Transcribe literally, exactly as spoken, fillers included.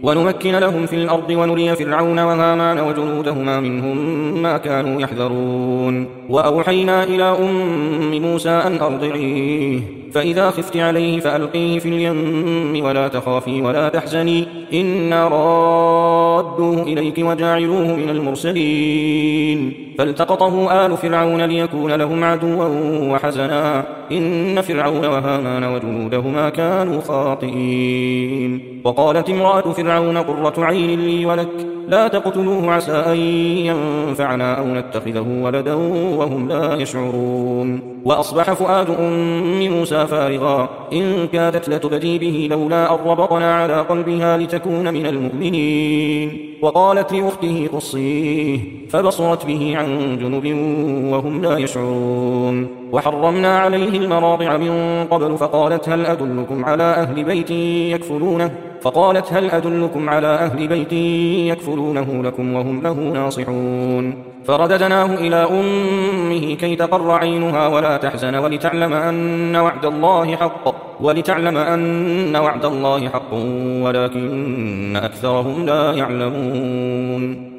ونمكن لهم في الأرض ونري فرعون وهامان وجنودهما منهم ما كانوا يحذرون وأوحينا إلى أم موسى أن أرضعيه فإذا خفت عليه فألقيه في اليم ولا تخافي ولا تحزني إنا رادوه إليك وجاعلوه من المرسلين فالتقطه آل فرعون ليكون لهم عدوا وحزنا إن فرعون وهامان وجنودهما كانوا خاطئين وقالت امرأة فرعون قرة عين لي ولك لا تقتلوه عسى أن ينفعنا أو نتخذه ولدا وهم لا يشعرون وأصبح فؤاد أم موسى فارغا إن كادت لتبدي به لولا أن ربطنا على قلبها لتكون من المؤمنين وقالت لأخته قصيه فبصرت به عن جنب وهم لا يشعرون وحرمنا عليه المراضع من قبل فقالت هل أدلكم على أهل بيت يكفلونه فقالت هل أدلكم على أهل بيت يكفلونه لكم وهم له ناصحون فرددناه إلى أمه كي تقر عينها ولا تحزن ولتعلم أن وعد الله حق ولتعلم أن وعد الله حق ولكن أكثرهم لا يعلمون